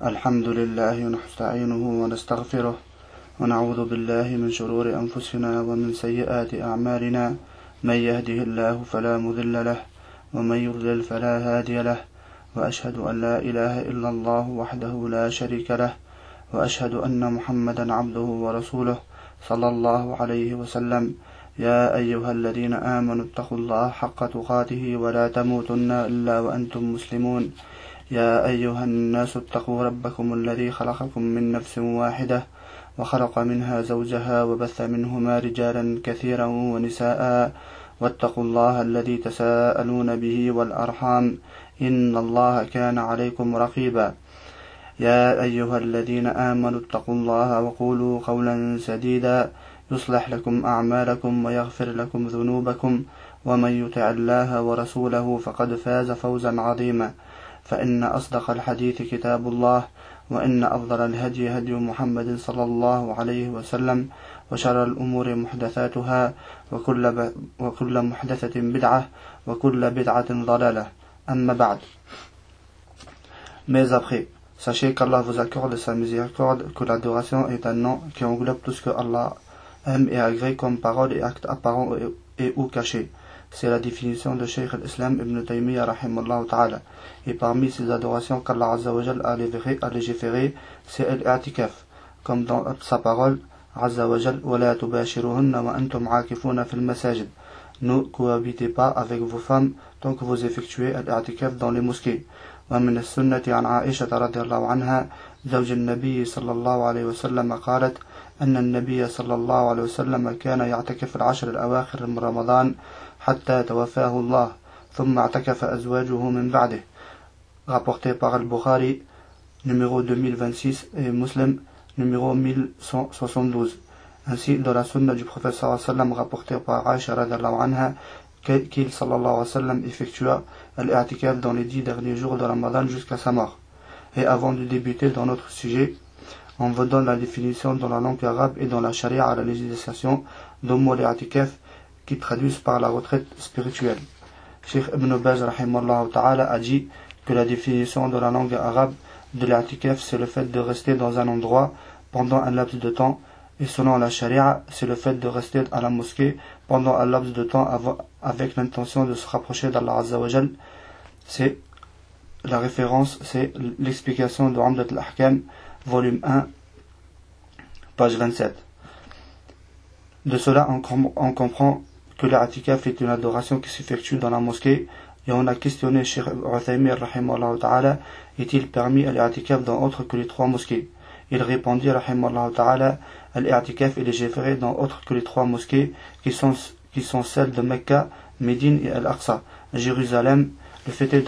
الحمد لله ونستعينه ونستغفره ونعوذ بالله من شرور أنفسنا ومن سيئات أعمالنا من يهده الله فلا مضل له ومن يضلل فلا هادي له وأشهد أن لا إله إلا الله وحده لا شريك له وأشهد أن محمدا عبده ورسوله صلى الله عليه وسلم يا أيها الذين آمنوا اتقوا الله حق تقاته ولا تموتن إلا وأنتم مسلمون يا أيها الناس اتقوا ربكم الذي خلقكم من نفس واحدة وخلق منها زوجها وبث منهما رجالا كثيرا ونساء واتقوا الله الذي تساءلون به والأرحام إن الله كان عليكم رقيبا يا أيها الذين آمنوا اتقوا الله وقولوا قولا سديدا يصلح لكم أعمالكم ويغفر لكم ذنوبكم ومن يطع الله ورسوله فقد فاز فوزا عظيما فإن أصدق الحديث كتاب الله وإن أفضل الهدي هدي محمد صلى الله عليه وسلم وشر الأمور محدثاتها وكل محدثة بدعة وكل بدعة ضلالة أما بعد. Mais après, sachez qu'Allah vous accorde sa miséricorde, que l'adoration est un nom qui englobe tout ce que Allah aime et agrée comme paroles et actes apparents et ou cachés. C'est la définition de Cheikh al-Islam Ibn Taymiyyah rahimallahu ta'ala. Et parmi ces adorations qu'Allah Azza wa Jal a légiféré, c'est l'I'tikaf, comme dans sa parole Azza wa Jal وَلَا تُبَاشِرُهُنَّ وَأَنْتُمْ عَاكِفُونَ فِي الْمَسَاجِدِ. Ne cohabitez pas avec vos femmes tant que vous effectuez l'I'tikaf dans les mosquées. ومن السنة عن عائشة رضي الله عنها زوج النبي صلى الله عليه وسلم قالت أن النبي صلى الله عليه وسلم كان يعتكف العشر الأواخر من رمضان حتى توفاه الله ثم اعتكف أزواجه من بعده. Rapporté par Al-Bukhari numéro 2026 et Muslim numéro 1172. Ainsi dans la sunna du prophète sallallahu alayhi wa sallam rapporté par Aisha radhiyallahu anha qu'il sallallahu alayhi wa sallam effectua l'I'tikaf dans les 10 derniers jours de Ramadan jusqu'à sa mort. Et avant de débuter dans notre sujet, on vous donne la définition dans la langue arabe et dans la charia à la législation de mot l'I'tikaf qui traduisent par la retraite spirituelle. Cheikh Ibn Baz rahimahullah ta'ala a dit que la définition de la langue arabe de l'I'tikaf c'est le fait de rester dans un endroit pendant un laps de temps, et selon la charia c'est le fait de rester à la mosquée pendant un laps de temps avec l'intention de se rapprocher d'Allah Azza wa Jal. C'est la référence, c'est l'explication de Umdat al-Ahkam volume 1 page 27. De cela on comprend que l'I'tikaf est une adoration qui s'effectue dans la mosquée, et on a questionné Cheikh Uthaymin rahimahullah ta'ala, est-il permis l'I'tikaf dans autre que les 3 mosquées? Il répondit rahimahullah ta'ala, l'I'tikaf est légiféré dans autre que les 3 mosquées qui sont celles de Mecca, Médine et Al-Aqsa. Jérusalem, le fait est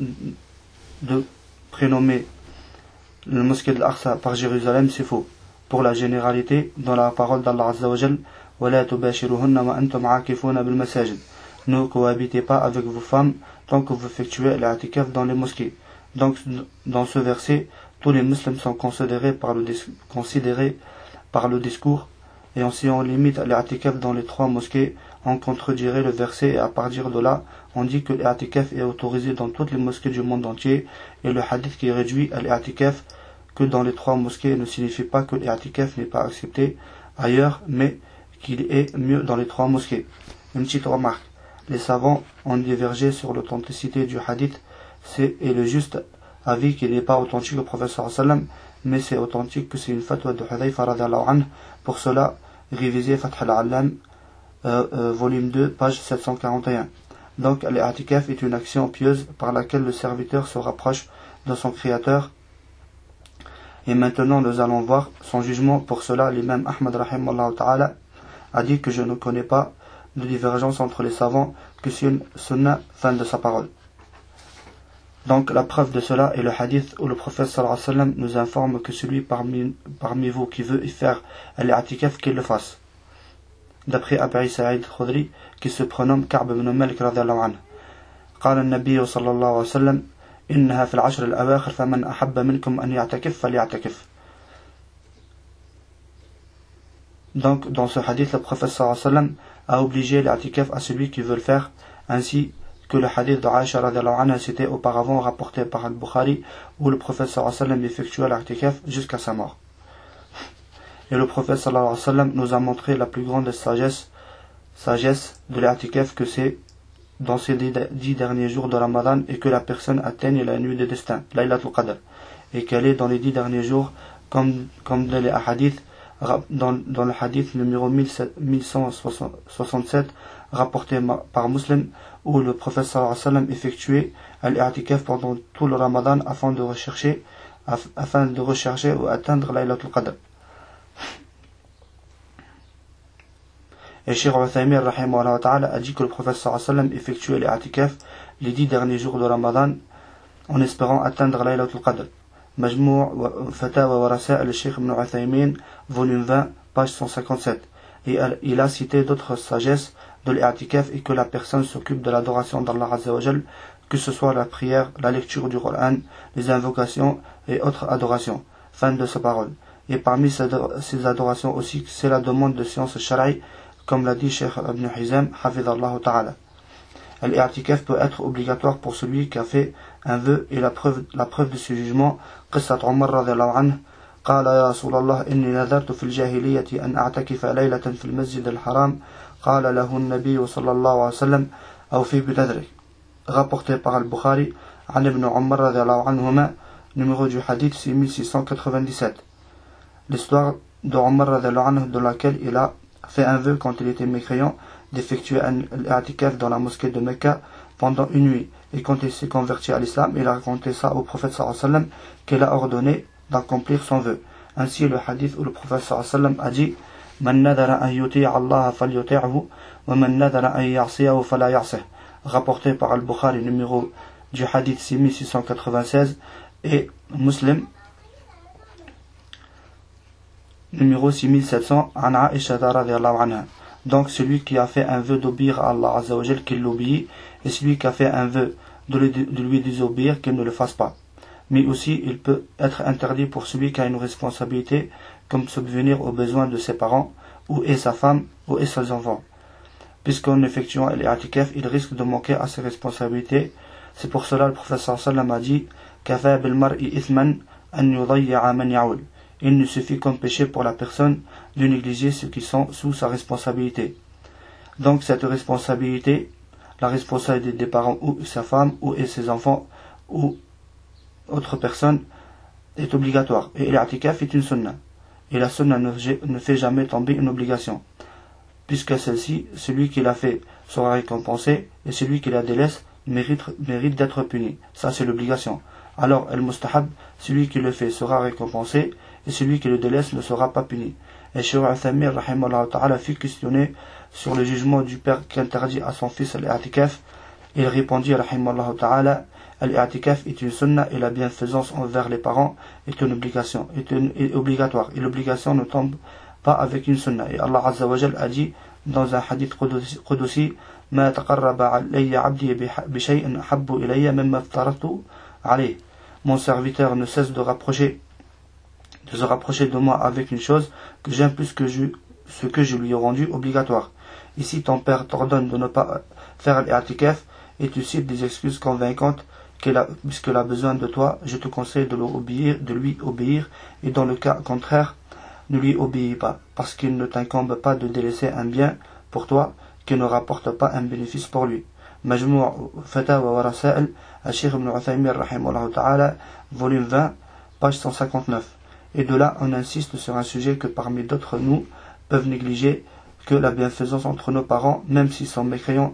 de prénommer la mosquée de l'Aqsa par Jérusalem, c'est faux. Pour la généralité, dans la parole d'Allah Azza wa Jal, وَلَا تُبَاشِرُهُنَّ وَأَنْتُمْ عَاكِفُونَ بِالْمَسَاجِدِ. Ne cohabitez pas avec vos femmes tant que vous effectuez l'I'tikaf dans les mosquées. Donc, dans ce verset, tous les musulmans sont considérés par le discours, et si on limite l'I'tikaf dans les 3 mosquées, on contredirait le verset, et à partir de là, on dit que l'I'tikaf est autorisé dans toutes les mosquées du monde entier, et le hadith qui réduit l'I'tikaf que dans les 3 mosquées ne signifie pas que l'I'tikaf n'est pas accepté ailleurs, mais qu'il est mieux dans les 3 mosquées. Une petite remarque, les savants ont divergé sur l'authenticité du hadith, et le juste avis qu'il n'est pas authentique au prophète sallallahu alayhi wa sallam, mais c'est authentique que c'est une fatwa de Hudayfa radhiyallahu anhu. Pour cela, révisez Fath al-Allam volume 2 page 741. Donc l'I'tikaf est une action pieuse par laquelle le serviteur se rapproche de son créateur. Et maintenant nous allons voir son jugement. Pour cela, l'imam Ahmad rahimahullah ta'ala a dit que je ne connais pas de divergence entre les savants, que c'est une sunna, fin de sa parole. Donc la preuve de cela est le hadith où le prophète sallallahu alayhi wa sallam nous informe que celui parmi vous qui veut y faire l'I'tikaf, qu'il le fasse. D'après Abu Sa'id al-Khudri, qui se prénomme Ka'b ibn Malik radhiyallahu anhu. قال النبي صلى الله عليه وسلم إنها في العشر الأواخر فمن أحب منكم أن يعتكف فليعتكف. Donc dans ce hadith, le prophète sallallahu alayhi wa sallam a obligé l'I'tikaf à celui qui veut le faire, ainsi que le hadith de Aïcha radiallahu anha cité auparavant rapporté par Al-Bukhari, où le prophète sallallahu alayhi wa sallam effectua l'I'tikaf jusqu'à sa mort. Et le prophète sallallahu alayhi wa sallam nous a montré la plus grande sagesse de l'I'tikaf, que c'est dans ces 10 derniers jours de Ramadan, et que la personne atteigne la nuit de destin, Laylatul Qadr, et qu'elle est dans les 10 derniers jours, comme dans les hadiths, dans le hadith numéro 1167 rapporté par Muslim, où le prophète sallallahu alayhi wa sallam effectuait l'I'tikaf pendant tout le Ramadan afin de rechercher ou atteindre Laylatul Qadr. Et Cheikh Uthaymin rahimahullah ta'ala a dit que le prophète sallallahu alayhi wa sallam effectuait l'I'tikaf les 10 derniers jours de Ramadan en espérant atteindre Laylatul Qadr. Majmou' Fatawa wa Rasail al-Cheikh Ibn Uthaymin, volume 20, page 157. Et il a cité d'autres sagesses de l'I'tikaf, et que la personne s'occupe de l'adoration d'Allah Azza wa Jal, que ce soit la prière, la lecture du Coran, les invocations et autres adorations. Fin de sa parole. Et parmi ces adorations aussi, c'est la demande de science shara'i, comme l'a dit Cheikh Ibn Hizam, hafidhallahu ta'ala. L'I'tikaf peut être obligatoire pour celui qui a fait un vœu, et la preuve de ce jugement, Qissat Umar radiyallahu anhu, قال يا رسول الله إني نذرت في الجاهلية أن أعتكف ليلة في المسجد الحرام قال له النبي صلى الله عليه وسلم أوفي بنذرك. Rapporté par Al-Bukhari, عن ابن عمر رضي الله عنهما, numéro du hadith 6697. L'histoire de Umar radiallahu anhu, dans laquelle il a fait un vœu quand il était mécréant d'effectuer un i'tikaf dans la mosquée de Mecca pendant une nuit, et quand il s'est converti à l'islam, il a raconté ça au prophète sallallahu alayhi wa sallam, qu'il a ordonné d'accomplir son vœu. Ainsi le hadith où le prophète sallallahu alayhi wa sallam a dit: Man nadara an yuti'a Allah falyuti'hu wa man nadara an ya'siyahu fala ya'sih. Rapporté par Al-Bukhari, numéro du hadith 6696, et Muslim numéro 6700, an Aisha radhiyallahu anha. Donc celui qui a fait un vœu d'obéir à Allah Azza wa Jal, qu'il l'obéit, et celui qui a fait un vœu de lui désobéir, qu'il ne le fasse pas. Mais aussi il peut être interdit pour celui qui a une responsabilité, comme subvenir aux besoins de ses parents, ou et sa femme, ou et ses enfants. Puisqu'en effectuant l'I'tikaf, il risque de manquer à ses responsabilités. C'est pour cela le prophète sallallahu alayhi wa sallam a dit: Kafa bil mar'i ithman an yudayya'a man ya'ul. Il ne suffit comme péché pour la personne de négliger ceux qui sont sous sa responsabilité. Donc cette responsabilité, la responsabilité des parents ou sa femme ou et ses enfants ou autre personne, est obligatoire. Et l'I'tikaf est une sunna. Et la sunna ne fait jamais tomber une obligation, puisque celle-ci, celui qui l'a fait sera récompensé, et celui qui la délaisse mérite d'être puni. Ça c'est l'obligation. Alors al-mustahab, celui qui le fait sera récompensé, et celui qui le délaisse ne sera pas puni. Et Cheikh Uthaymin rahimahullah ta'ala fut questionné sur le jugement du père qui interdit à son fils l'I'tikaf. Il répondit rahimahullah ta'ala: l'I'tikaf est une sunna, et la bienfaisance envers les parents est une obligation, est obligatoire, et l'obligation ne tombe pas avec une sunna. Et Allah Azza wa Jal a dit dans un hadith qudusi: Ma taqarraba alayya abdi bi shay'in habbu ilayya mimma aftaratu alayh. Mon serviteur ne cesse de se rapprocher de moi avec une chose que j'aime plus que ce que je lui ai rendu obligatoire. Ici ton père t'ordonne de ne pas faire l'I'tikaf, et tu cites des excuses convaincantes puisqu'il a besoin de toi. Je te conseille de lui obéir, et dans le cas contraire, ne lui obéis pas, parce qu'il ne t'incombe pas de délaisser un bien pour toi qui ne rapporte pas un bénéfice pour lui. Majmou' Fatawa wa Rasail al-Cheikh Ibn Uthaymin rahimahullah ta'ala, volume 20, page 159. Et de là, on insiste sur un sujet que parmi d'autres nous peuvent négliger, que la bienfaisance entre nos parents, même s'ils sont mécréants,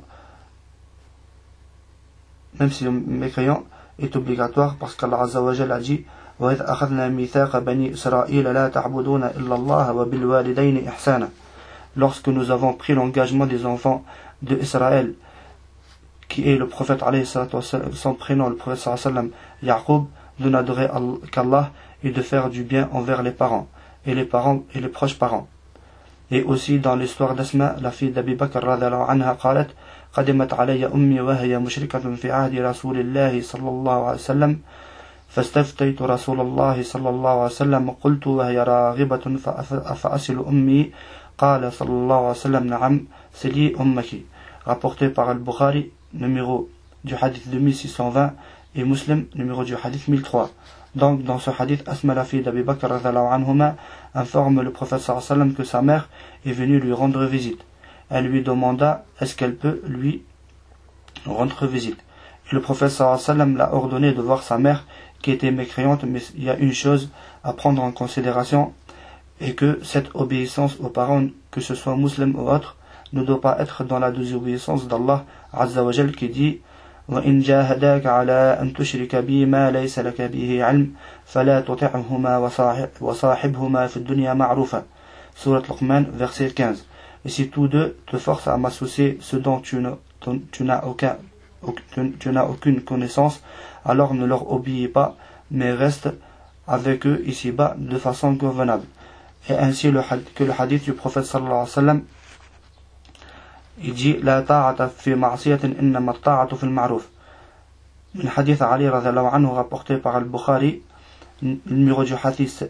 est obligatoire, parce qu'Allah Azza wa Jalla a dit: وَإِذْ أَخَذْنَا مِيثَاقَ بَنِي إِسْرَائِيلَ لَا تَعْبُدُونَ إِلَّا اللَّهَ وَبِالْوَالِدَيْنِ إِحْسَانًا. Lorsque nous avons pris l'engagement des enfants de Israël, qui est le prophète alayhi salatu wa sallam, son prénom, le prophète sallallahu alayhi wa sallam, Yaqub, de n'adorer qu'Allah et de faire du bien envers les parents et les proches parents. Et aussi dans l'histoire d'Asma, la fille d'Abi Bakr radhiyallahu anha, قالت: قدمت علي أمي وهي مشركة في عهد رسول الله صلى الله عليه وسلم فاستفتيت رسول الله صلى الله عليه وسلم قلت وهي راغبة فأصل أمي قال صلى الله عليه وسلم نعم سلي أمك. Rapporté par Al-Bukhari, numéro du hadith 2620 et Muslim numéro du hadith 1003. Donc dans ce hadith, Asma la fille d'Abi Bakr radhiyallahu anhuma informe le prophète sallallahu alayhi wa sallam que sa mère est venue lui rendre visite. Elle lui demanda est-ce qu'elle peut lui rendre visite. Et le prophète sallallahu alayhi wa sallam l'a ordonné de voir sa mère qui était mécréante, mais il y a une chose à prendre en considération, et que cette obéissance aux parents, que ce soit musulman ou autre, ne doit pas être dans la désobéissance d'Allah Azza wa Jal qui dit وَإِنْ جَاهَدَاكَ عَلَىٰ أَنْ تُشْرِكَ بِي مَا لَيْسَ لَكَ بِهِ عِلْمٍ فَلَا تُطِعْهُمَا وَصَاحِبْهُمَا فِي الدُّنْيَا مَعْرُوفًا. Surat Luqman, verset 15. Et si tous deux te forcent à m'associer ce dont tu n'as aucune connaissance, alors ne leur obéis pas, mais reste avec eux ici-bas de façon convenable. Et ainsi que le hadith du prophète sallallahu alayhi wa sallam, il dit la ta'ata fi ma'siyatin innama ta'atu fil ma'ruf. Le hadith Ali radhiyallahu anhu rapporté par Al-Bukhari, numéro du hadith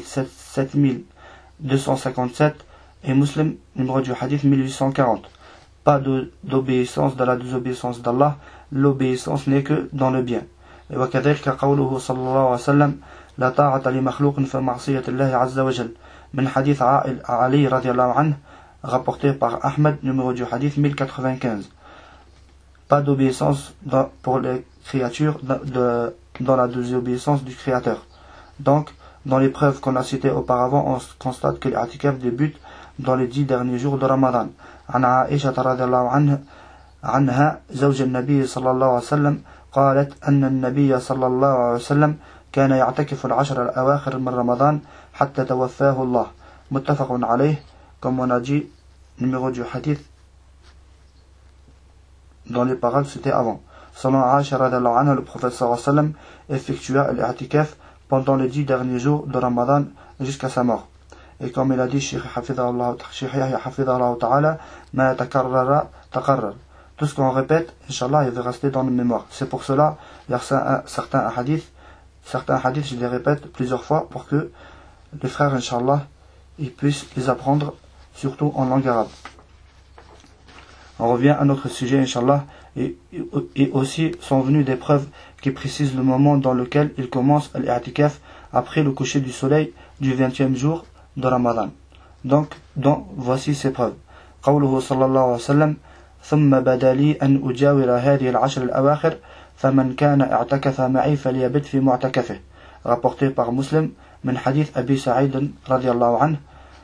7257, et Muslim numéro du hadith 1840. Pas d'obéissance dans la désobéissance d'Allah, l'obéissance n'est que dans le bien. Et وكذلك قوله صلى الله عليه وسلم لا طاعة لمخلوق في معصية الله عز وجل من حديث علي رضي الله عنه rapporté par Ahmed numéro du hadith 1095. Pas d'obéissance pour les créatures dans la désobéissance du Créateur. Donc, dans les preuves qu'on a citées auparavant, on constate que l'i'tikaf débute dans les 10 derniers jours de Ramadan. عن عائشة رضي الله عنها زوج النبي صلى الله عليه وسلم قالت أن النبي صلى الله عليه وسلم كان يعتكف العشر الأواخر من رمضان حتى توفاه الله. متفق عليه. Comme on a dit, numéro du hadith dans les paroles c'était avant. Selon Aisha radhiyallahu anha, le prophète sallallahu alayhi wa sallam effectua l'i'tikaf pendant les 10 derniers jours de Ramadan jusqu'à sa mort. Et comme il a dit, Cheikh Yahya hafidhahullah ta'ala, ma takarrara taqarrar. Tout ce qu'on répète, Inch'Allah, il va rester dans nos mémoires. C'est pour cela, il y a certains hadiths, je les répète plusieurs fois pour que les frères, Inch'Allah, ils puissent les apprendre, surtout en langue arabe. On revient à notre sujet, Inch'Allah, et aussi sont venues des preuves qui précisent le moment dans lequel il commence l'i'tikaf après le coucher du soleil du 20e jour de Ramadan. Donc, voici ces preuves. قوله صلى الله عليه وسلم ثم بدا لي أن أجاور هذه العشر الأواخر فمن كان اعتكف معي فليبت في معتكفه. Rapporté par Muslim من حديث أبي سعيد رضي الله عنه.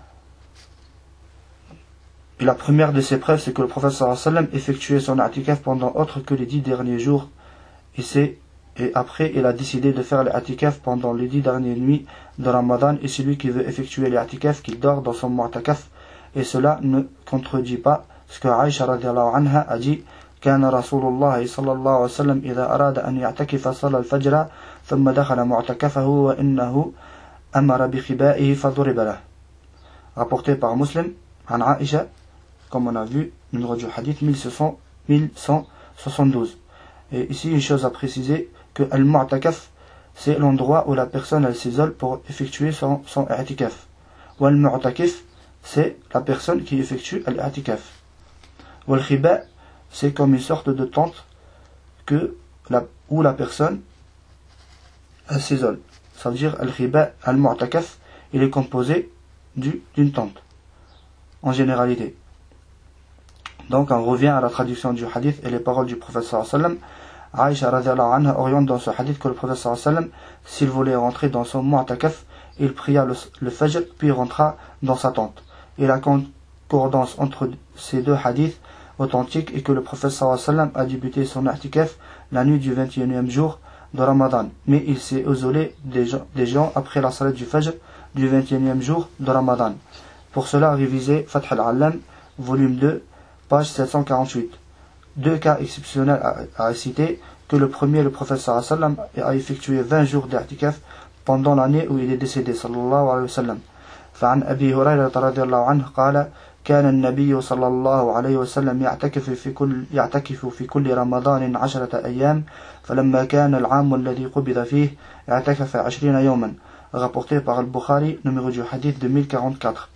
Et la première de ces preuves, c'est que le prophète sallallahu alayhi wa sallam effectuait son i'tikaf pendant autre que les 10 derniers jours. Et après, il a décidé de faire l'i'tikaf pendant les 10 dernières nuits de Ramadan. Et celui qui veut effectuer l'i'tikaf, qui dort dans son mu'takaf. Et cela ne contredit pas ce que Aisha radhiyallahu anha a dit. كان رسول الله صلى الله عليه وسلم إذا أراد أن يعتكف صلى الفجر ثم دخل معتكفه وإنه أمر بخبائه فضرب له. Rapporté par Muslim, عن Aisha, comme on a vu, numéro du hadith 1172. Et ici, une chose à préciser, que al-mu'takaf, c'est l'endroit où la personne elle s'isole pour effectuer son i'tikaf. Ou al-mu'takif, c'est la personne qui effectue l'i'tikaf. Ou al-khiba, c'est comme une sorte de tente où la personne elle s'isole. Ça veut dire al-khiba, al-mu'takaf, il est composé d'une tente, en généralité. Donc on revient à la traduction du hadith et les paroles du prophète sallallahu alayhi wa sallam. Aisha radhiyallahu anha oriente dans ce hadith que le prophète sallallahu alayhi wa sallam, s'il voulait rentrer dans son mu'takaf, il pria le fajr puis rentra dans sa tente. Et la concordance entre ces deux hadiths authentiques est que le prophète sallallahu alayhi wa sallam a débuté son i'tikaf la nuit du 21e jour de Ramadan, mais il s'est isolé des gens après la salat du fajr du 21e jour de Ramadan. Pour cela, révisez Fath al-Allam, volume 2, page 748. Deux cas exceptionnels à citer, que le premier, le prophète sallallahu alayhi wa sallam, a effectué 20 jours d'i'tikaf pendant l'année où il est décédé, sallallahu alayhi wa sallam. فعن أبي هريرة رضي الله عنه قال كان النبي صلى الله عليه وسلم يعتكف في كل رمضان 10 أيام فلما كان العام الذي قبض فيه اعتكف 20 يوما. Rapporté par Al-Bukhari, numéro du hadith de 1044.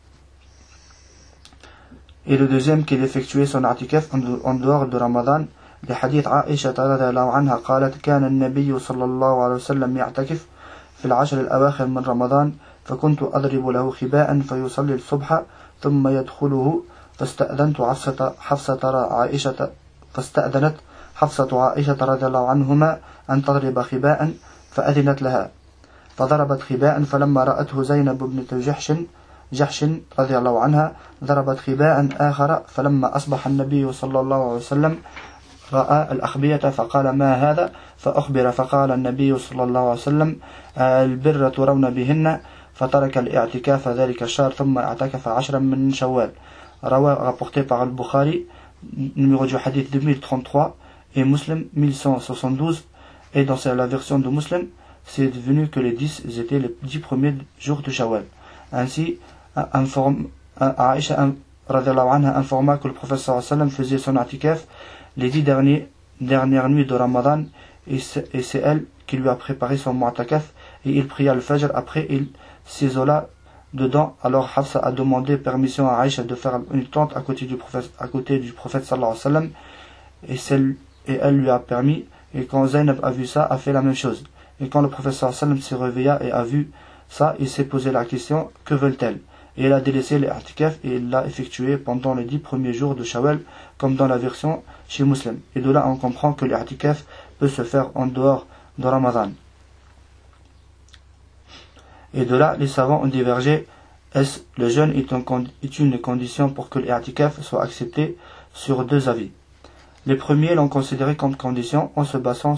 Et le deuxième, qu'il effectuait son i'tikaf en dehors de Ramadan, لحديث عائشة رضي الله عنها قالت كان النبي صلى الله عليه وسلم يعتكف في العشر الأواخر من رمضان فكنت أضرب له خباء فيصلي الصبح ثم يدخله فاستأذنت حفصة عائشة رضي الله عنهما أن تضرب خباء فأذنت لها فضربت خباء فلما رأته زينب بنت جحش رضي الله عنها ضربت خباء آخر فلما أصبح النبي صلى الله عليه وسلم رأى الأخبية فقال ما هذا فأخبر فقال النبي صلى الله عليه وسلم البر ترون بهن فترك الاعتكاف ذلك الشهر ثم اعتكف 10 من شوال. Rapporté par Al-Bukhari, numéro du hadith 2033 et Muslim 1172, et dans la version de Muslim c'est devenu que les 10 étaient les 10 premiers jours de Shawwal. Ainsi Aïcha radhiyallahu anha informa que le prophète sallallahu alayhi wa sallam faisait son i'tikaf les 10 dernières nuits de Ramadan, et c'est elle qui lui a préparé son mu'takaf, et il pria le fajr, après il s'isola dedans. Alors Hafsa a demandé permission à Aïcha de faire une tente à côté du prophète sallallahu alayhi wa sallam, et elle lui a permis, et quand Zaynab a vu ça, a fait la même chose. Et quand le prophète sallallahu alayhi wa sallam s'est réveillé et a vu ça, il s'est posé la question, que veulent-elles? Et il a délaissé l'I'tikaf et il l'a effectué pendant les 10 premiers jours de Shawwal, comme dans la version chez Muslim. Et de là on comprend que l'I'tikaf peut se faire en dehors de Ramadan. Et de là les savants ont divergé, est-ce le jeûne est une condition pour que l'I'tikaf soit accepté, sur 2 avis. Les premiers l'ont considéré comme condition en se basant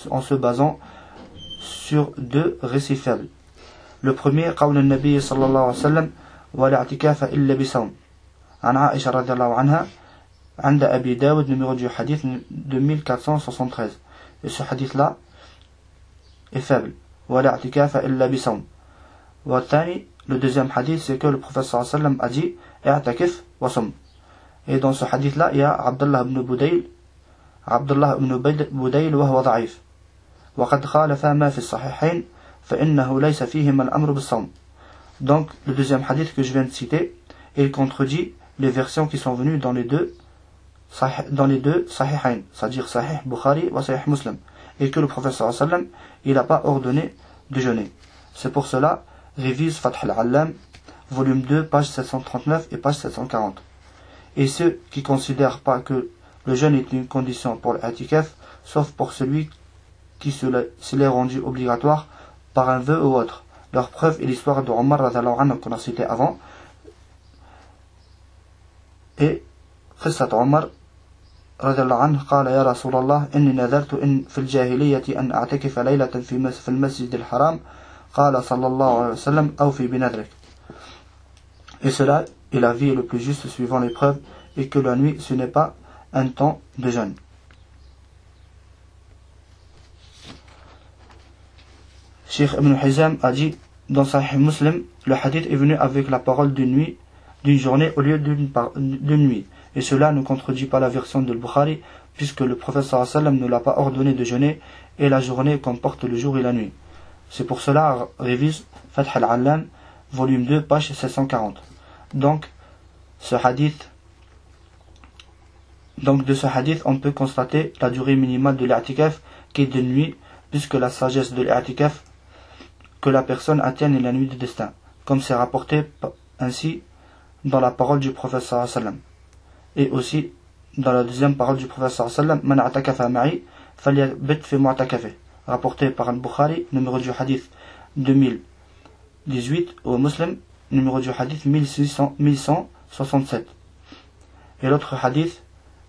sur 2 récits faibles. Le premier, قول النبي صلى الله عليه وسلم ولا اعتكاف إلا بصوم عن عائشة رضي الله عنها عند أبي داود, numéro du hadith 2473. Et ce hadith là est faible. ولا اعتكاف إلا بصوم. والثاني, le deuxième hadith, c'est que le prophète sallallahu alayhi wa sallam a dit اعتكف وصم. Et dans ce hadith là il y a Abdullah ibn Budayl وهو ضعيف وقد خالف ما في الصحيحين فإنه ليس فيهما الأمر بالصوم. Donc le deuxième hadith que je viens de citer, il contredit les versions qui sont venues dans les deux sahihain, c'est-à-dire Sahih Bukhari ou Sahih Muslim, et que le prophète sallallahu alayhi wa sallam il n'a pas ordonné de jeûner. C'est pour cela révise Fath al-Allam volume 2 page 739 et page 740. Et ceux qui considèrent pas que le jeûne est une condition pour l'I'tikaf, sauf pour celui qui se l'est rendu obligatoire par un vœu ou autre. Leur preuve est l'histoire de Omar radhiyallahu anhu qu'on a cité avant, et قصة عمر رضي الله عنه قال يا رسول الله إني نذرت إن في الجاهلية أن أعتكف ليلة في المسجد الحرام قال صلى الله عليه وسلم أوفي بنذرك. Et cela est l'avis le plus juste suivant les preuves, et que la nuit ce n'est pas un temps de jeûne. Cheikh Ibn Hizam a dit dans Sahih Muslim, le hadith est venu avec la parole d'une journée au lieu d'une nuit, et cela ne contredit pas la version de Bukhari, puisque le prophète sallallahu alayhi wa sallam ne l'a pas ordonné de jeûner, et la journée comporte le jour et la nuit. C'est pour cela révise Fath al-Allam volume 2 page 740. Donc de ce hadith on peut constater la durée minimale de l'I'tikaf qui est de nuit, puisque la sagesse de l'I'tikaf que la personne atteigne la nuit du destin, comme c'est rapporté ainsi dans la parole du prophète sallallahu alayhi wa sallam, et aussi dans la deuxième parole du prophète sallallahu alayhi wa sallam, man a'takafa ma'i falyabit fi mu'takafi, rapporté par Al-Bukhari, numéro du hadith 2018, au Muslim, numéro du hadith 1167. Et l'autre hadith,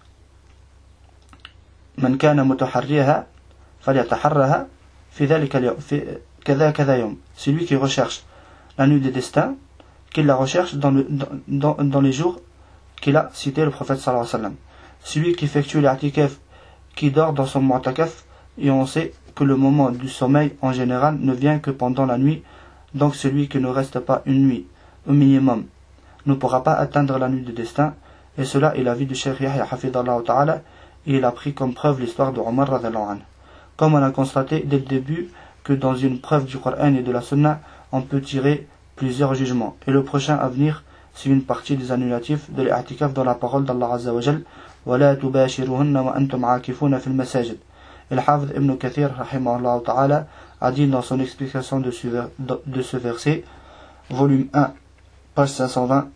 man kana mutaharriha falyataharraha fi dhalika كذا يوم, celui qui recherche la nuit des destins, qu'il la recherche dans les jours qu'il a cité le prophète sallallahu alayhi wa sallam. Celui qui effectue l'I'tikaf, qui dort dans son mu'takaf, et on sait que le moment du sommeil en général ne vient que pendant la nuit, donc celui qui ne reste pas une nuit au minimum ne pourra pas atteindre la nuit du destin, et cela est l'avis du Cheikh Yahya hafidhallahu ta'ala, et il a pris comme preuve l'histoire de Omar radhiyallahu anhu. Comme on a constaté dès le début que dans une preuve du Coran et de la Sunna, on peut tirer plusieurs jugements. Et le prochain à venir, c'est une partie des annulatifs de l'I'tikaf dans la parole d'Allah Azza wa Jal. ولا تباشروهن وأنتم عاكفون في المساجد. Et le Hafid Ibn Kathir rahimahullah ta'ala a dit dans son explication de ce verset, volume 1, page 520,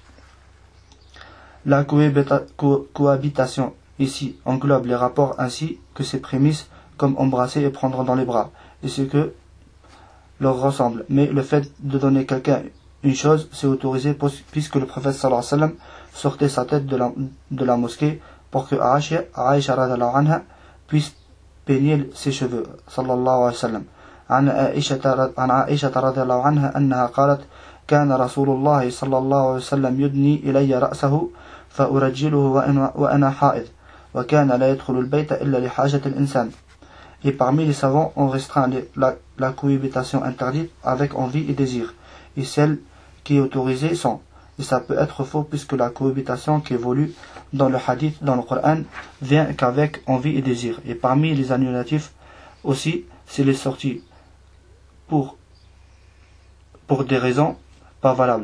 la cohabitation ici englobe les rapports ainsi que ses prémices, comme embrasser et prendre dans les bras, et ce que leur ressemble. Mais le fait de donner quelqu'un une chose, c'est autorisé puisque le prophète sallallahu alayhi wa sallam sortait sa tête de la mosquée pour que Aïcha radhiyallahu anha puisse peigner ses cheveux sallallahu alayhi wa sallam. عن عائشة رضي الله عنها أنها قالت كان رسول الله صلى الله عليه وسلم يدني إلي رأسه فأرجله وأنا حائض وكان لا يدخل البيت إلا لحاجة الإنسان. Et parmi les savants, on restreint la cohabitation interdite avec envie et désir, et celle qui est autorisée sans. Et ça peut être faux puisque la cohabitation qui évolue dans le hadith, dans le Coran, vient qu'avec envie et désir. Et parmi les annulatifs aussi, c'est les sorties pour des raisons pas valables.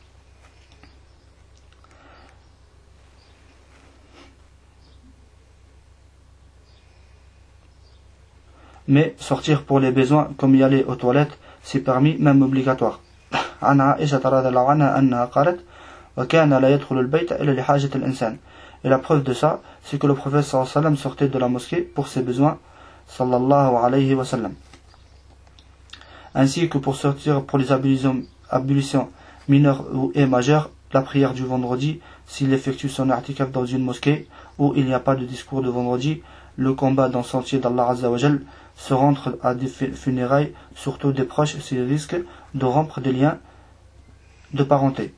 Mais sortir pour les besoins, comme y aller aux toilettes, c'est permis, même obligatoire. عن عائشة رضي الله عنها أنها قالت وكان لا يدخل البيت إلا لحاجة الإنسان. Et la preuve de ça, c'est que le prophète sallallahu alayhi wa sallam sortait de la mosquée pour ses besoins sallallahu alayhi wa sallam. Ainsi que pour sortir pour les ablutions mineures et majeures, la prière du vendredi, s'il effectue son i'tikaf dans une mosquée où il n'y a pas de discours de vendredi, le combat dans le sentier d'Allah Azza wa Jal, se rendre à des funérailles, surtout des proches, s'il risque de rompre des liens de parenté.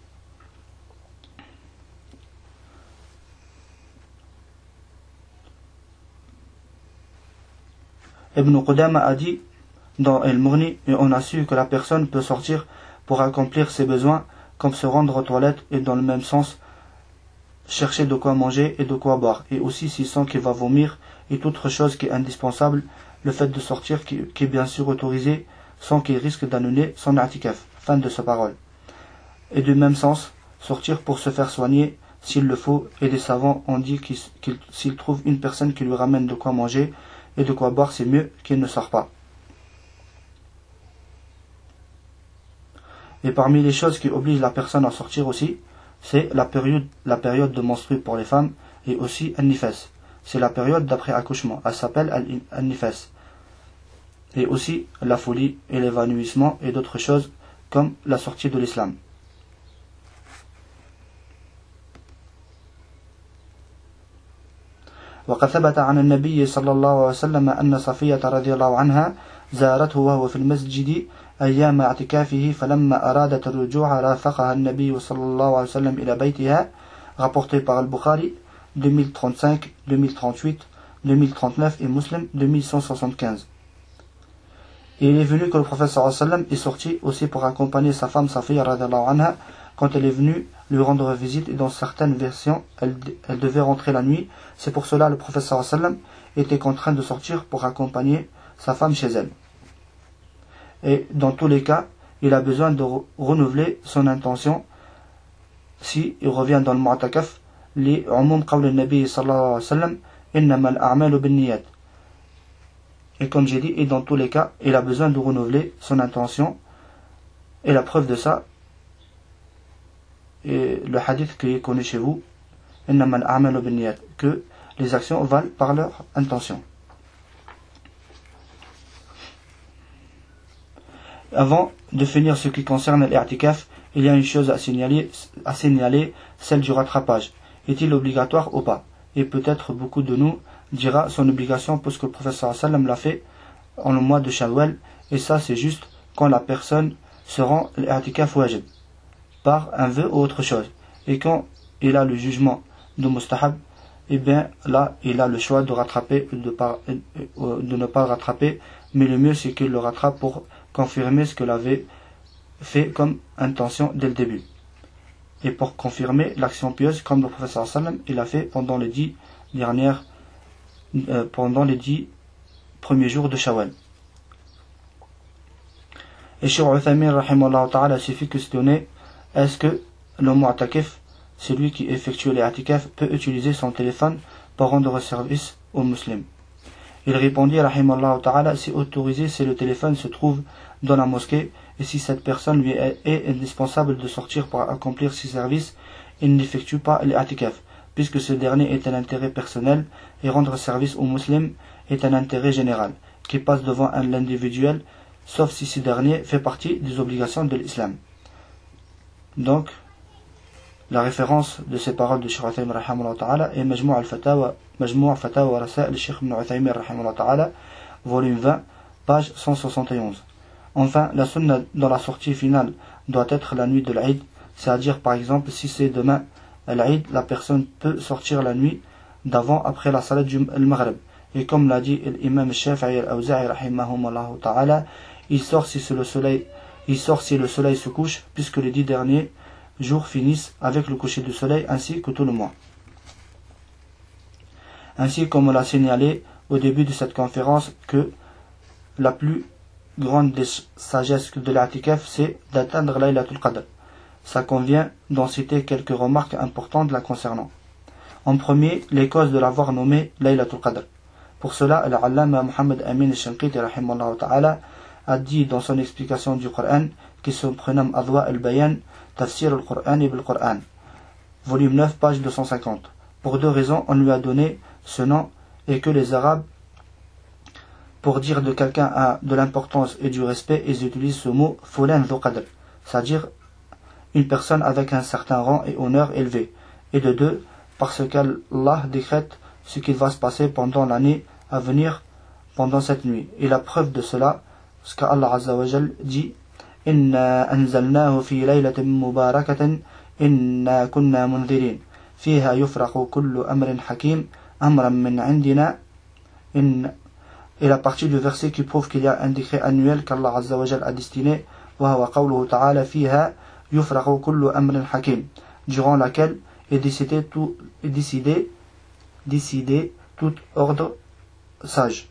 Ibn Qudama a dit dans El-Mourni, et on a su que la personne peut sortir pour accomplir ses besoins, comme se rendre aux toilettes, et dans le même sens chercher de quoi manger et de quoi boire, et aussi s'il sent qu'il va vomir, et toute autre chose qui est indispensable, le fait de sortir qui est bien sûr autorisé, sans qu'il risque d'annuler son i'tikaf. Fin de sa parole. Et du même sens, sortir pour se faire soigner s'il le faut, et des savants ont dit qu'il s'il trouve une personne qui lui ramène de quoi manger et de quoi boire, c'est mieux qu'il ne sort pas. Et parmi les choses qui obligent la personne à sortir aussi, c'est la période de menstrue pour les femmes, et aussi al-nifas. C'est la période d'après accouchement. Elle s'appelle al-nifas. Et aussi la folie et l'évanouissement et d'autres choses comme la sortie de l'islam. وقد ثبت عن النبي صلى الله عليه وسلم أن صفية رضي الله عنها زارته وهو في المسجد أيام اعتكافه فلما أرادت الرجوع رافقها النبي صلى الله عليه وسلم إلى بيتها, rapporté par Al-Bukhari 2035, 2038, 2039 et Muslim 2175. Et il est venu que le prophète sallallahu alayhi wa sallam est sorti aussi pour accompagner sa femme Safiya radhiyallahu anha quand elle est venue lui rendre visite, et dans certaines versions elle devait rentrer la nuit. C'est pour cela le prophète sallallahu alayhi wa sallam était contraint de sortir pour accompagner sa femme chez elle. Et dans tous les cas, il a besoin de renouveler son intention si il revient dans le mu'takaf li umum qawl al-nabi sallallahu alayhi wa sallam innama al-a'malu bin-niyyat. Et comme j'ai dit, et dans tous les cas, il a besoin de renouveler son intention. Et la preuve de ça, est le hadith qui est connu chez vous, innama al-a'malu bin-niyyat, que les actions valent par leur intention. Avant de finir ce qui concerne l'i'tikaf, il y a une chose à signaler, celle du rattrapage. Est-il obligatoire ou pas? Et peut-être beaucoup de nous dira son obligation puisque le prophète sallallahu alayhi wa sallam l'a fait en le mois de Shawwal, et ça c'est juste quand la personne se rend l'i'tikaf wajib par un vœu ou autre chose. Et quand il a le jugement de mustahab, et bien là il a le choix de rattraper ou de ne pas rattraper, mais le mieux c'est qu'il le rattrape pour confirmer ce qu'il avait fait comme intention dès le début, et pour confirmer l'action pieuse comme le prophète sallallahu alayhi wa sallam il a fait pendant les 10 premiers jours de Shawwal. Et Cheikh Uthaymin rahimahullah ta'ala suffit questionner, est-ce que le mu'takif celui qui effectue l'i'tikaf peut utiliser son téléphone pour rendre service aux musulmans. Il répondit, rahimallahu ta'ala, si autorisé, si le téléphone se trouve dans la mosquée, et si cette personne lui est indispensable de sortir pour accomplir ses services, il n'effectue pas l'i'tikaf, puisque ce dernier est un intérêt personnel, et rendre service aux musulmans est un intérêt général, qui passe devant l'individuel, sauf si ce dernier fait partie des obligations de l'islam. Donc, la référence de ces paroles de Cheikh Uthaymin rahimahullah ta'ala est Majmou' al-Fatawa wa Rasail Cheikh Ibn Uthaymin rahimahullah ta'ala, volume 20, page 171. Enfin, la sunna dans la sortie finale doit être la nuit de l'Aïd, c'est-à-dire par exemple si c'est demain l'Aïd, la personne peut sortir la nuit d'avant après la salat du Maghrib. Et comme l'a dit l'imam Shafi'i al-Awza'i rahimahullah ta'ala, il sort si le soleil se couche, puisque les 10 derniers jours finissent avec le coucher du soleil ainsi que tout le mois. Ainsi comme on l'a signalé au début de cette conférence que la plus grande des sagesses de l'i'tikaf c'est d'atteindre Laylatul Qadr. Ça convient d'en citer quelques remarques importantes la concernant. En premier, les causes de l'avoir nommé Laylatul Qadr. Pour cela, l'allama Muhammad Amin al-Shanqiti rahimahullah ta'ala a dit dans son explication du Coran qui se prénomme Adwa al-Bayan Tafsir al-Qur'an et bil-Qur'an, volume 9, page 250. Pour deux raisons, on lui a donné ce nom et que les Arabes, pour dire de quelqu'un a de l'importance et du respect, ils utilisent ce mot Fulan dhu qadr, c'est-à-dire une personne avec un certain rang et honneur élevé. Et de deux, parce qu'Allah décrète ce qu'il va se passer pendant l'année à venir pendant cette nuit. Et la preuve de cela, ce qu'Allah Azza wa Jal dit, إنا أنزلناه في ليلة مباركة إنا كنا منذرين فيها يفرق كل أمر حكيم أمرا من عندنا Et la partie du verset qui prouve qu'il y a un décret annuel qu'Allah Azza wa Jal a destiné, وهو قوله تعالى فيها يفرق كل أمر حكيم, durant laquelle est décidé tout ordre sage.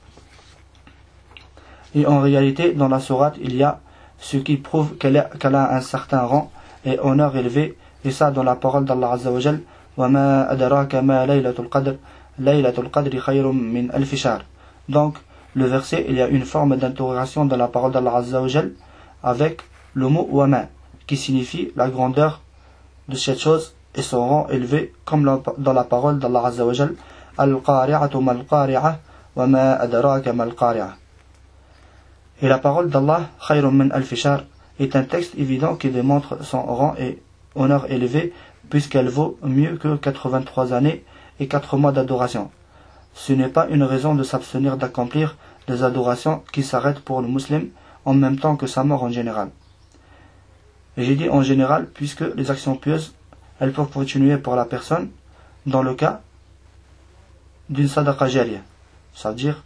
Et en réalité, dans la sourate, il y a ce qui prouve qu'elle a un certain rang et honneur élevé, et ça dans la parole d'Allah Azza wa Jal, وَمَا أَدَرَاكَ مَا لَيْلَةُ الْقَدْرِ لَيْلَةُ الْقَدْرِ خَيْرٌ مِنْ أَلْفِ شَهْرٍ. Donc, le verset, il y a une forme d'interrogation dans la parole d'Allah Azza wa Jal avec le mot وَمَا, qui signifie la grandeur de cette chose et son rang élevé, comme dans la parole d'Allah Azza wa Jal, الْقَارِعَةُ مَا الْقَارِعَةُ وَمَا أَدَرَاكَ مَا الْقَارِعَةُ. Et la parole d'Allah, Khayrun min al-Fishar, est un texte évident qui démontre son rang et honneur élevé, puisqu'elle vaut mieux que 83 années et 4 mois d'adoration. Ce n'est pas une raison de s'abstenir d'accomplir des adorations qui s'arrêtent pour le musulman en même temps que sa mort en général. Et j'ai dit en général, puisque les actions pieuses, elles peuvent continuer pour la personne dans le cas d'une sadaqa jariyah, c'est-à-dire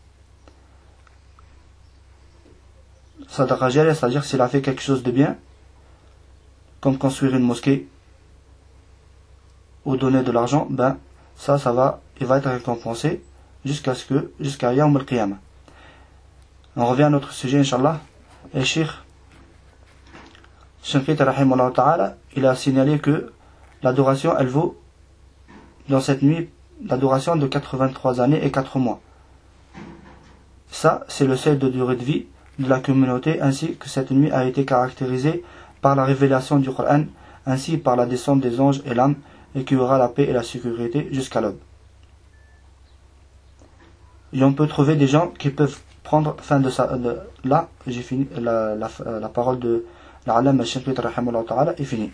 sadaqa jariyah, c'est-à-dire s'il a fait quelque chose de bien, comme construire une mosquée ou donner de l'argent, ben il va être récompensé jusqu'à Yawm al-Qiyamah. On revient à notre sujet, Inch'Allah. Et Cheikh Shanqiti rahimahullah ta'ala, il a signalé que l'adoration, elle vaut dans cette nuit l'adoration de 83 années et 4 mois. Ça, c'est le seuil de durée de vie de la communauté, ainsi que cette nuit a été caractérisée par la révélation du Coran, ainsi par la descente des anges et l'âme, et qui aura la paix et la sécurité jusqu'à l'aube. Et on peut trouver des gens qui peuvent prendre fin de ça. Là, j'ai fini, la parole de l'Allam al-Shanqiti rahimahullah ta'ala est finie.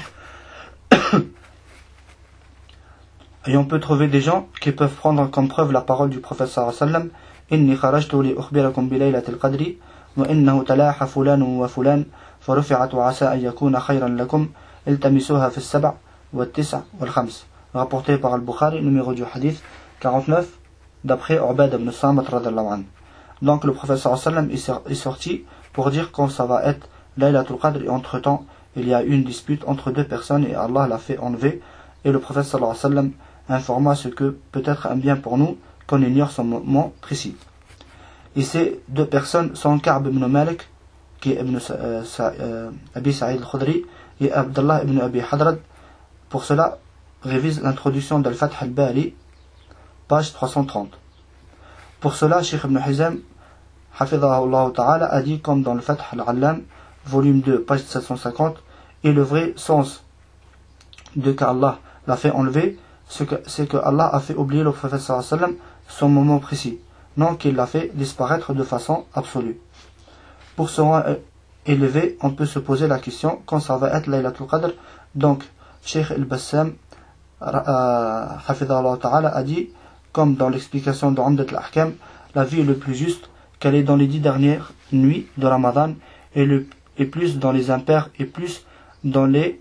Et on peut trouver des gens qui peuvent prendre comme preuve la parole du prophète sallallahu alayhi wa sallam, Inni kharajtu li ukhbirakum bi laylatil qadri wa innahu talaha fulan wa fulan farufi'at wa asa an yakuna khayran lakum iltamisuha fi as-sab' wa at-tis' wa al-khams. Rapporté par Al-Bukhari, numéro du hadith 49, d'après Ubad ibn Samit radhiyallahu anhu. Donc le prophète sallallahu alayhi wa sallam est sorti pour dire quand ça va être Laylatul Qadr, et entre temps il y a eu une dispute entre deux personnes et Allah l'a fait enlever, et le prophète sallallahu alayhi wa sallam informa ce que peut être un bien pour nous qu'on ignore son moment précis. Et ces deux personnes sont Ka'b ibn Malik, qui est Abi Sa'id al-Khudri, et Abdullah ibn Abi Hadrad, Pour cela, révise l'introduction d'Al-Fath al-Bari, page 330. Pour cela, Cheikh Ibn Hizam, Hafidhahullah Ta'ala, a dit, comme dans le Fath al-Allam, volume 2, page 750, et le vrai sens de qu'Allah l'a fait enlever, c'est que Allah a fait oublier le prophète sallallahu alayhi wa sallam son moment précis, non qu'il l'a fait disparaître de façon absolue. Pour ce rang élevé, on peut se poser la question quand ça va être Laylatul Qadr. Donc, Cheikh al-Bassam, Hafidhahullah Ta'ala, a dit, comme dans l'explication de Umdat al-Ahkam, la vie est le plus juste qu'elle est dans les 10 dernières nuits de Ramadan, et plus dans les impairs, et plus dans les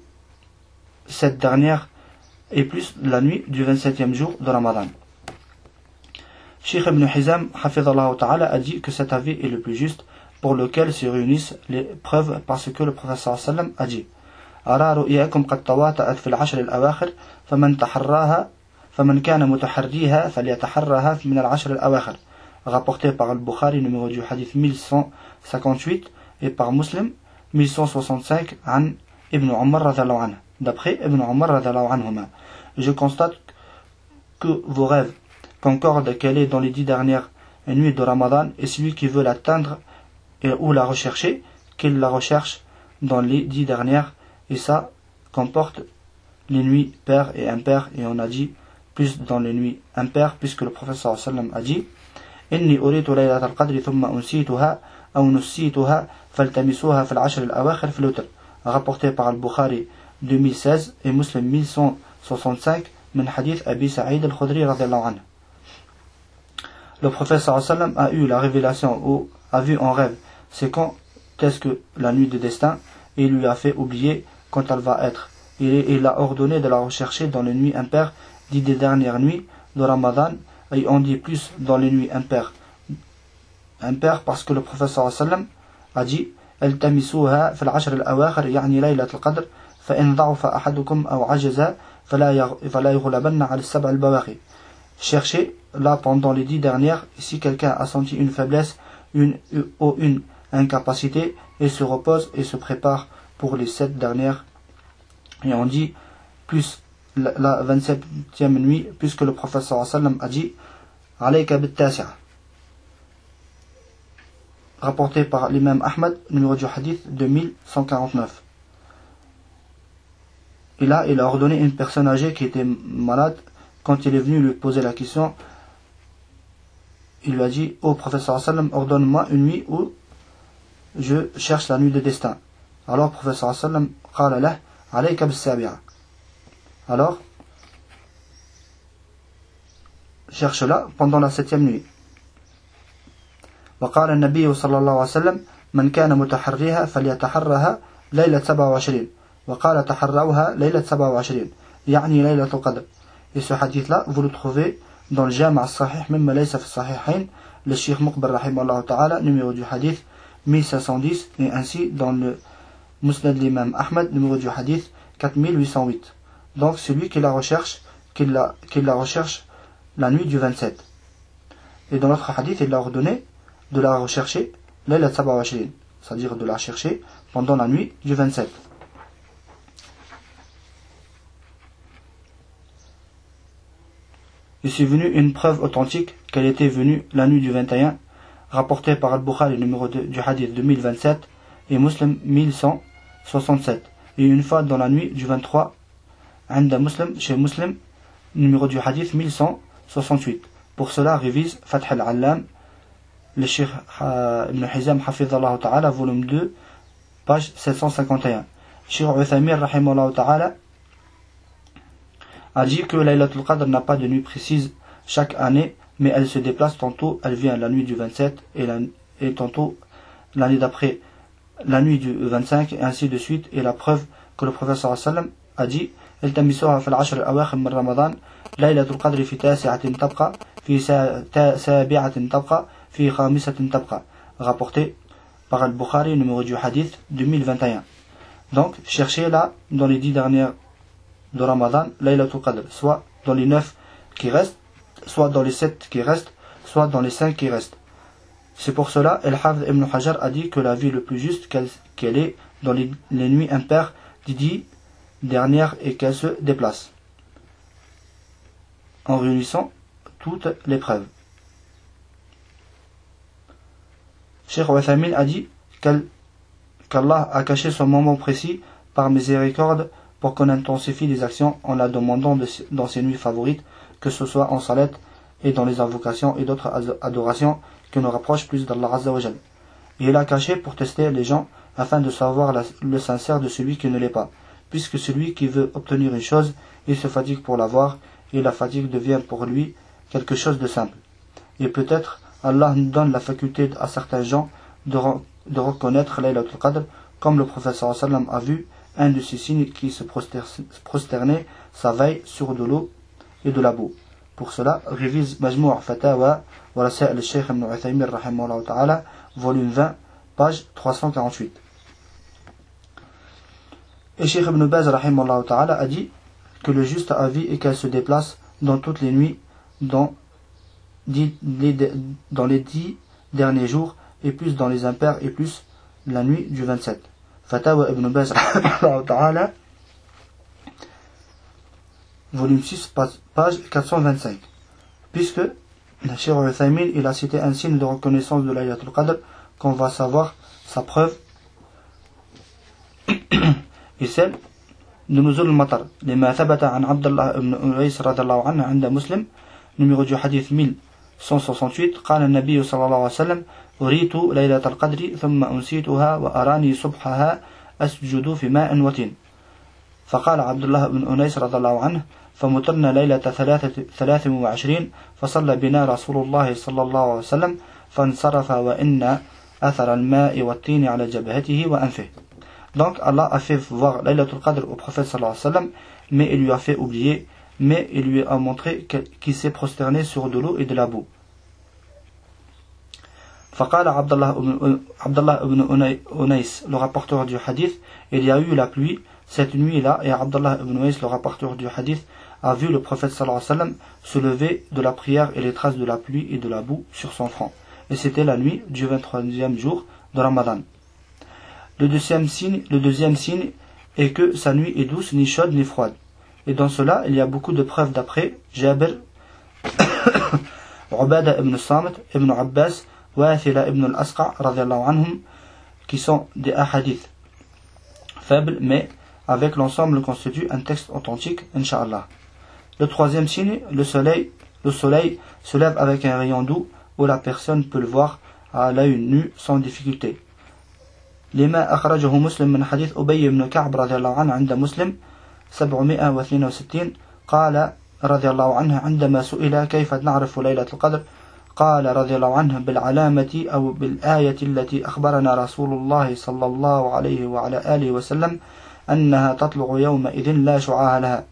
7 dernières, et plus la nuit du 27e jour de Ramadan. Cheikh Ibn Hizam, Hafidhahullah Ta'ala, a dit que cet avis est le plus juste, pour lequel se réunissent les preuves, parce que le prophète sallallahu alayhi wa sallam a dit: أرى رؤياكم قد تواطأت في العشر الأواخر فمن كان متحريها فليتحرها من العشر الأواخر. Rapporté par Al-Bukhari, numéro du hadith 1158, et par Muslim 1165, an Ibn Umar radhiyallahu anhu, d'après Ibn Umar radhiyallahu anhuma. Je constate que vos rêves concordent qu'elle est dans les 10 dernières nuits de Ramadan, et celui qui veut l'atteindre ou la rechercher, qu'il la recherche dans les 10 dernières, et ça comporte les nuits paires et impaires, et on a dit plus dans les nuits impaires, puisque le prophète sallallahu alayhi wa sallam a dit: Inni uritu laylat al-qadri thumma unsituha aw nussituha faltamisuha fil ashr al-awakhir fil witr. Rapporté par Al-Bukhari 2016 et Muslim 1165, min hadith Abi Sa'id al-Khudri radhiyallahu anhu. Le prophète sallallahu alayhi wa sallam a eu la révélation, ou a vu en rêve, c'est quand est-ce que la nuit de destin, et il lui a fait oublier quand elle va être. Il a ordonné de la rechercher dans les nuits impaires, dit des dernières nuits de Ramadan, et on dit plus dans les nuits impaires. Impaires parce que le prophète sallallahu alayhi wa sallam a dit: التمسوها في العشر الأواخر يعني ليلة القدر فإن ضعف أحدكم أو عجز فلا يغلبن على السبع البواقي. Cherchez là pendant les 10 dernières, si quelqu'un a senti une faiblesse ou une incapacité, et se repose et se prépare pour les 7 dernières. Et on dit plus la 27e nuit, puisque le prophète sallallahu alayhi wa sallam a dit: Alayka bit-tasi'a. Rapporté par l'imam Ahmad, numéro du hadith 2149. Et là, il a ordonné une personne âgée qui était malade, quand il est venu lui poser la question, il lui a dit: Ô prophète sallallahu alayhi wa sallam, ordonne-moi une nuit où je cherche la nuit de destin. Alors le prophète sallallahu alayhi wa sallam qala lah alayka bis-sabi'a. Alors cherche-la pendant la 7e nuit. وقال النبي صلى الله عليه وسلم من كان متحريها فليتحرها ليلة 27 وقال تحروها ليلة 27 يعني ليلة القدر. Et ce hadith là, vous le trouvez dans le Jama' al-Sahih mimma laysa fi as-sahihayn, le Cheikh Muqbil rahimahullah ta'ala, numéro du hadith 1510, et ainsi dans le Musnad l'imam Ahmad, numéro du hadith 4808. Donc celui qui la recherche, qu'il la recherche la nuit du 27. Et dans l'autre hadith, il l'a ordonné de la rechercher Laylat 27, c'est-à-dire de la chercher pendant la nuit du 27. Il s'est venu une preuve authentique qu'elle était venue la nuit du 21, rapportée par Al-Bukhari, numéro du hadith 2027, et Muslim 1167. Et une fois dans la nuit du 23, Anda Muslim, chez Muslim, numéro du hadith 1168. Pour cela, révise Fath al-Allam, le Cheikh Ibn Hizam, Hafidhahullah Ta'ala, volume 2, page 751. Cheikh Uthaymeen, rahimahullah Ta'ala, a dit que Laylatul Qadr n'a pas de nuit précise chaque année, mais elle se déplace, tantôt elle vient la nuit du 27 et tantôt l'année d'après la nuit du 25, et ainsi de suite. Et la preuve que le prophète sallallahu alayhi wa sallam a dit: التمسوها في العشر الأواخر من رمضان ليلة القدر في 9 تبقى في 7 تبقى في 5 تبقى. Rapporté par Al-Bukhari, numéro du hadith 2021. Donc cherchez là dans les 10 dernières de Ramadan Laylatul Qadr, soit dans les 9 qui restent, soit dans les 7 qui restent, soit dans les 5 qui restent. C'est pour cela El-Hafidh Ibn Hajar a dit que la vie le plus juste qu'elle est dans les nuits impaires des dernière et qu'elle se déplace, en réunissant toutes les preuves. Cheikh Uthaymin a dit qu'Allah a caché son moment précis par miséricorde pour qu'on intensifie les actions en la demandant dans ses nuits favorites, que ce soit en salat et dans les invocations et d'autres adorations qui nous rapprochent plus d'Allah Azza wa Jal. Et il a caché pour tester les gens afin de savoir le sincère de celui qui ne l'est pas, puisque celui qui veut obtenir une chose, il se fatigue pour l'avoir et la fatigue devient pour lui quelque chose de simple. Et peut-être Allah nous donne la faculté à certains gens de reconnaître Laylatul Qadr, comme le prophète sallallahu alayhi wa sallam a vu un de ces signes qui se prosternait sa veille sur de l'eau et de la boue. Pour cela, révise Majmou' Fatawa wa Rasail al-Sheikh Ibn Uthaymin rahimahullah ta'ala, volume 20, page 348. Et Sheikh Ibn Baz rahimahullah ta'ala a dit que le juste a vu et qu'elle se déplace dans toutes les nuits dans les 10 derniers jours et plus dans les impairs et plus la nuit du 27. Fatawa Ibn Baz rahimahullah ta'ala, volume 6, page 425. Puisque Cheikh Uthaymin il a cité un signe de reconnaissance de Laylatul Qadr qu'on va savoir sa preuve et celle de Nuzul al-Matar lima thabata an Abdullah ibn Unais radallahu anhu عند مسلم, numéro du hadith 1168. قال النبي صلى الله عليه وسلم أريت ليلة القدر ثم أنسيتها وأراني صبحها أسجد في ماء وتين. فقال عبد الله بن أنيس رضي الله عنه فمطرنا ليلة 23 فصلى بنا رسول الله صلى الله عليه وسلم فانصرف وإن أثر الماء والتين على جبهته وأنفه. Donc Allah a fait voir Laylatul Qadr au prophète sallallahu alayhi wa sallam, mais il lui a fait oublier, mais il lui a montré qu'il s'est prosterné sur de l'eau et de la boue. فقال Abdullah ibn Unais, le rapporteur du hadith, il y a eu la pluie cette nuit-là, et Abdullah ibn Unais, le rapporteur du hadith, a vu le prophète sallallahu alayhi wa sallam se lever de la prière et les traces de la pluie et de la boue sur son front. Et c'était la nuit du 23e jour de Ramadan. Le deuxième signe est que sa nuit est douce, ni chaude, ni froide. Et dans cela, il y a beaucoup de preuves d'après Jabir, Ubada ibn Samit, ibn Abbas, Wathila ibn al-Asqa, radiyallahu anhum, qui sont des hadiths faibles, mais avec l'ensemble constitue un texte authentique, Inch'Allah. Le troisième signe, le soleil se lève avec un rayon doux où la personne peut le voir à l'œil nu sans difficulté. لما أخرجه مسلم من حديث أبي بن كعب رضي الله عنه عند مسلم 762 قال رضي الله عنه عندما سئل كيف نعرف ليلة القدر قال رضي الله عنه بالعلامة أو بالآية التي أخبرنا رسول الله صلى الله عليه وعلى آله وسلم أنها تطلع يومئذ لا شعاع لها.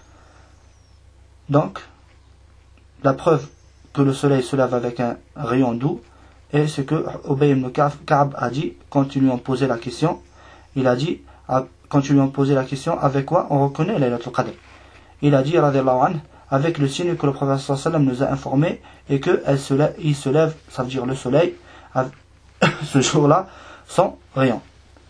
Donc, la preuve que le soleil se lève avec un rayon doux est ce que Ubay ibn Ka'b a dit quand ils lui ont posé la question. Il a dit, quand ils lui ont posé la question, avec quoi on reconnaît Laylatul Qadr? Il a dit, radiyallahu anhu, avec le signe que le prophète sallallahu alayhi wa sallam nous a informé et qu'il se lève, ça veut dire le soleil, ce jour-là, sans rayon.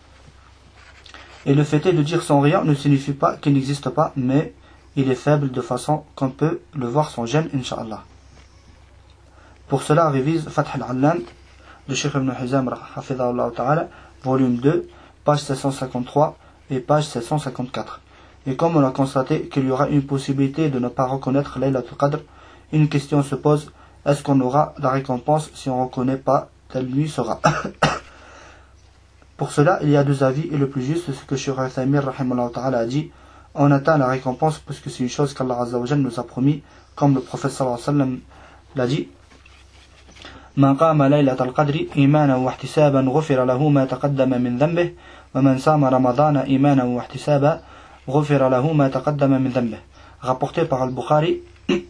Et le fait est de dire sans rayon ne signifie pas qu'il n'existe pas, mais il est faible de façon qu'on peut le voir sans gêne, Inch'Allah. Pour cela, révise Fath al-Allam de Cheikh Ibn Hizam, hafidhahullah ta'ala, volume 2, page 753 et page 754. Et comme on a constaté qu'il y aura une possibilité de ne pas reconnaître Laylatul Qadr, une question se pose, est-ce qu'on aura la récompense si on ne reconnaît pas telle nuit sera? Pour cela, il y a deux avis, et le plus juste, c'est ce que Cheikh Uthaymin rahimahullah ta'ala a dit, on atteint la récompense parce que c'est une chose qu'Allah Azza wa Jal nous a promis, comme le prophète sallallahu alayhi wa sallam l'a dit. من قام ليلة القدر إيمانا واحتسابا غفر له ما تقدم من ذنبه ومن صام رمضان إيمانا واحتسابا غفر له ما تقدم من ذنبه. Rapporté par Al-Bukhari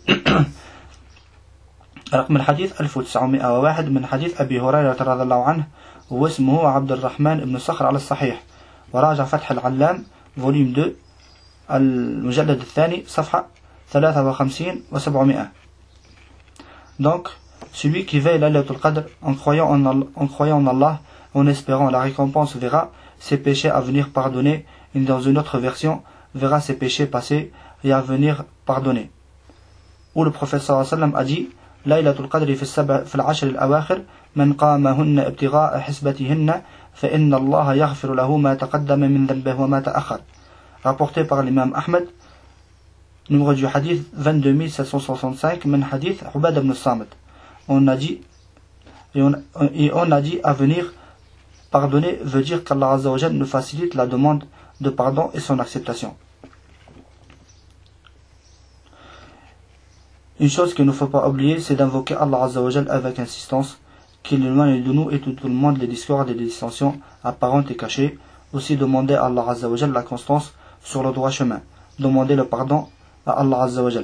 رقم الحديث 1901 من حديث أبي هريرة رضي الله عنه واسمه عبد الرحمن بن صخر على الصحيح. وراجع فتح العلام فوليوم 2 المجلد الثاني صفحة 53 و700. Donc celui qui veille Laylatul Qadr en croyant en Allah, en espérant la récompense, verra ses péchés à venir pardonnés, et dans une autre version, verra ses péchés passés et à venir pardonnés. Où le prophète sallallahu alayhi wa sallam a dit Laylatul Qadri fi al-ashr al-awakhir man qamahunna ibtigha'a hisbatihinna fa inna Allah yaghfiru lahu ma taqaddama min dhanbihi wa ma ta'akhkhar. Rapporté par l'imam Ahmed, numéro du hadith 22765, min hadith Ubad ibn Samit. On a dit à venir pardonner veut dire qu'Allah Azza wa Jal nous facilite la demande de pardon et son acceptation. Une chose qu'il ne faut pas oublier, c'est d'invoquer Allah Azza wa Jal avec insistance, qu'il éloigne de nous et tout le monde les discordes et les dissensions apparentes et cachées. Aussi demander à Allah Azza wa Jal la constance sur le droit chemin. Demander le pardon à Allah Azza wa Jal.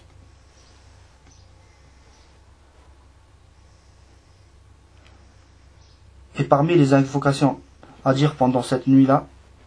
Et parmi les invocations à dire pendant cette nuit-là,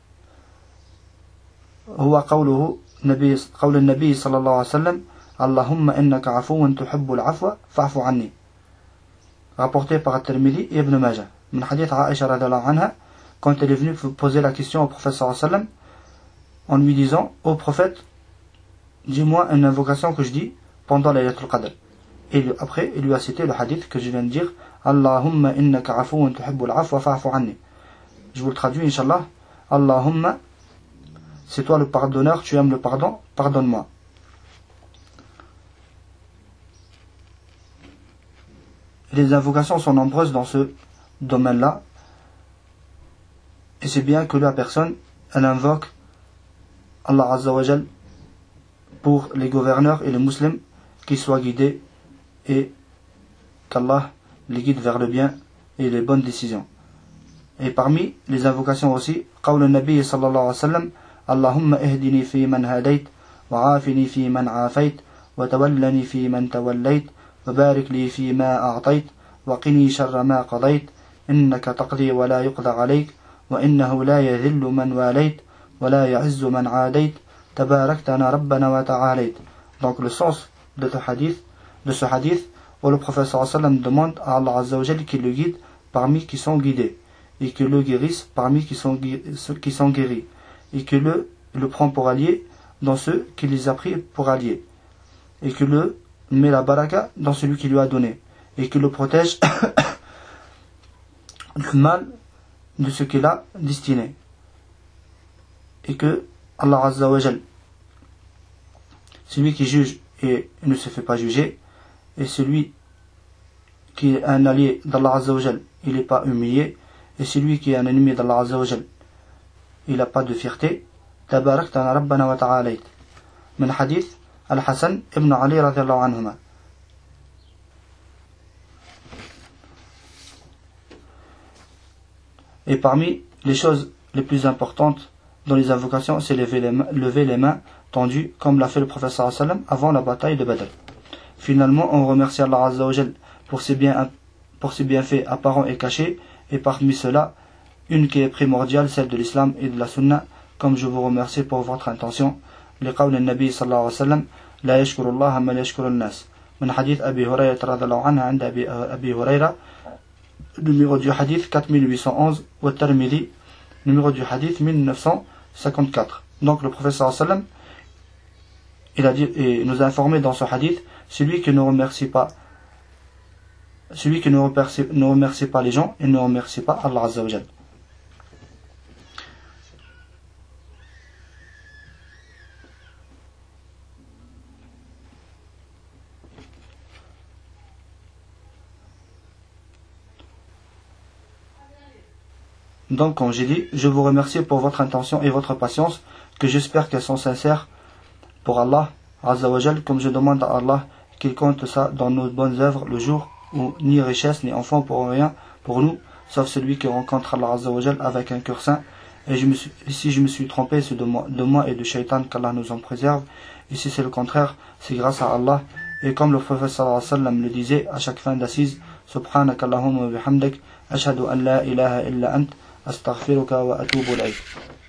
هو قول النبي صلى الله عليه وسلم اللهم إنك عفو تحب العفو فاعف عني. Rapporté par At-Tirmidhi et Ibn Majah. Min hadith Aisha radhiyallahu anha, quand elle est venue poser la question au prophète sallallahu alayhi wa sallam, en lui disant, ô prophète, dis-moi une invocation que je dis pendant Laylatul Qadr. Et après, il lui a cité le hadith que je viens de dire, Allahumma innaka afuun tuhibbul afwa fa'fu anni. Je vous le traduis, Inch'Allah. Allahumma, c'est toi le pardonneur, tu aimes le pardon, pardonne-moi. Les invocations sont nombreuses dans ce domaine-là. Et c'est bien que la personne, elle invoque Allah Azza wa Jal pour les gouverneurs et les musulmans qui soient guidés et qu'Allah les guide vers le bien et les bonnes décisions. Et parmi les invocations aussi, قول النبي صلى الله عليه وسلم اللهم اهدني في من هديت وعافني في من عافيت وتولني في من توليت وبارك لي فيما أعطيت وقني شر ما قضيت إنك تقضي ولا يقضى عليك وإنه لا يذل من واليت ولا يعز من عاديت تباركتنا ربنا وتعاليت. Donc le sens de ce hadith où le prophète sallallahu alayhi wa sallam demande à Allah Azza wa Jal qu'il le guide parmi qui sont guidés et que le guérisse parmi ceux qui sont guéris et que le prend pour allié dans ceux qui les a pris pour alliés et que le met la baraka dans celui qui lui a donné et que le protège du mal de ce qu'il a destiné et que Allah Azza wa Jal, celui qui juge et ne se fait pas juger, et celui qui est un allié d'Allah Azza wa Jal, il n'est pas humilié, et celui qui est un ennemi d'Allah Azza wa Jal, il n'a pas de fierté. Tabaraktana Rabbana wa ta'alayt. Min hadith Al-Hasan ibn Ali radhiyallahu anhuma. Et parmi les choses les plus importantes dans les invocations, c'est lever les mains tendues, comme l'a fait le prophète sallallahu alayhi wa sallam avant la bataille de Badr. Finalement, on remercie Allah Azza wa Jal pour ses bienfaits apparents et cachés, et parmi ceux-là, une qui est primordiale, celle de l'islam et de la sunna, comme je vous remercie pour votre intention. لقول النبي صلى الله عليه وسلم لا يشكر الله من يشكر الناس. من حديث أبي هريرة رضي الله عنه عند أبي هريرة, numéro du hadith 4811, ou Tirmidhi, numéro du hadith 1954. Donc le prophète sallallahu alayhi wa sallam, il a dit et nous a informé dans ce hadith, celui qui ne remercie pas les gens, il ne remercie pas Allah Azza wa Jal. Donc, comme j'ai dit, je vous remercie pour votre intention et votre patience, que j'espère qu'elles sont sincères pour Allah Azza wa Jal, comme je demande à Allah qu'il compte ça dans nos bonnes œuvres le jour où ni richesse ni enfant pour rien pour nous, sauf celui qui rencontre Allah Azza wa Jal avec un cœur saint. Et si je me suis trompé, c'est de moi et de Shaitan qu'Allah nous en préserve. Et si c'est le contraire, c'est grâce à Allah. Et comme le prophète sallallahu alayhi wa sallam le disait à chaque fin d'assise, Subhanakallahumma wa bihamdik, ashhadu an la ilaha illa ant, astaghfiruka wa atubu ilayk.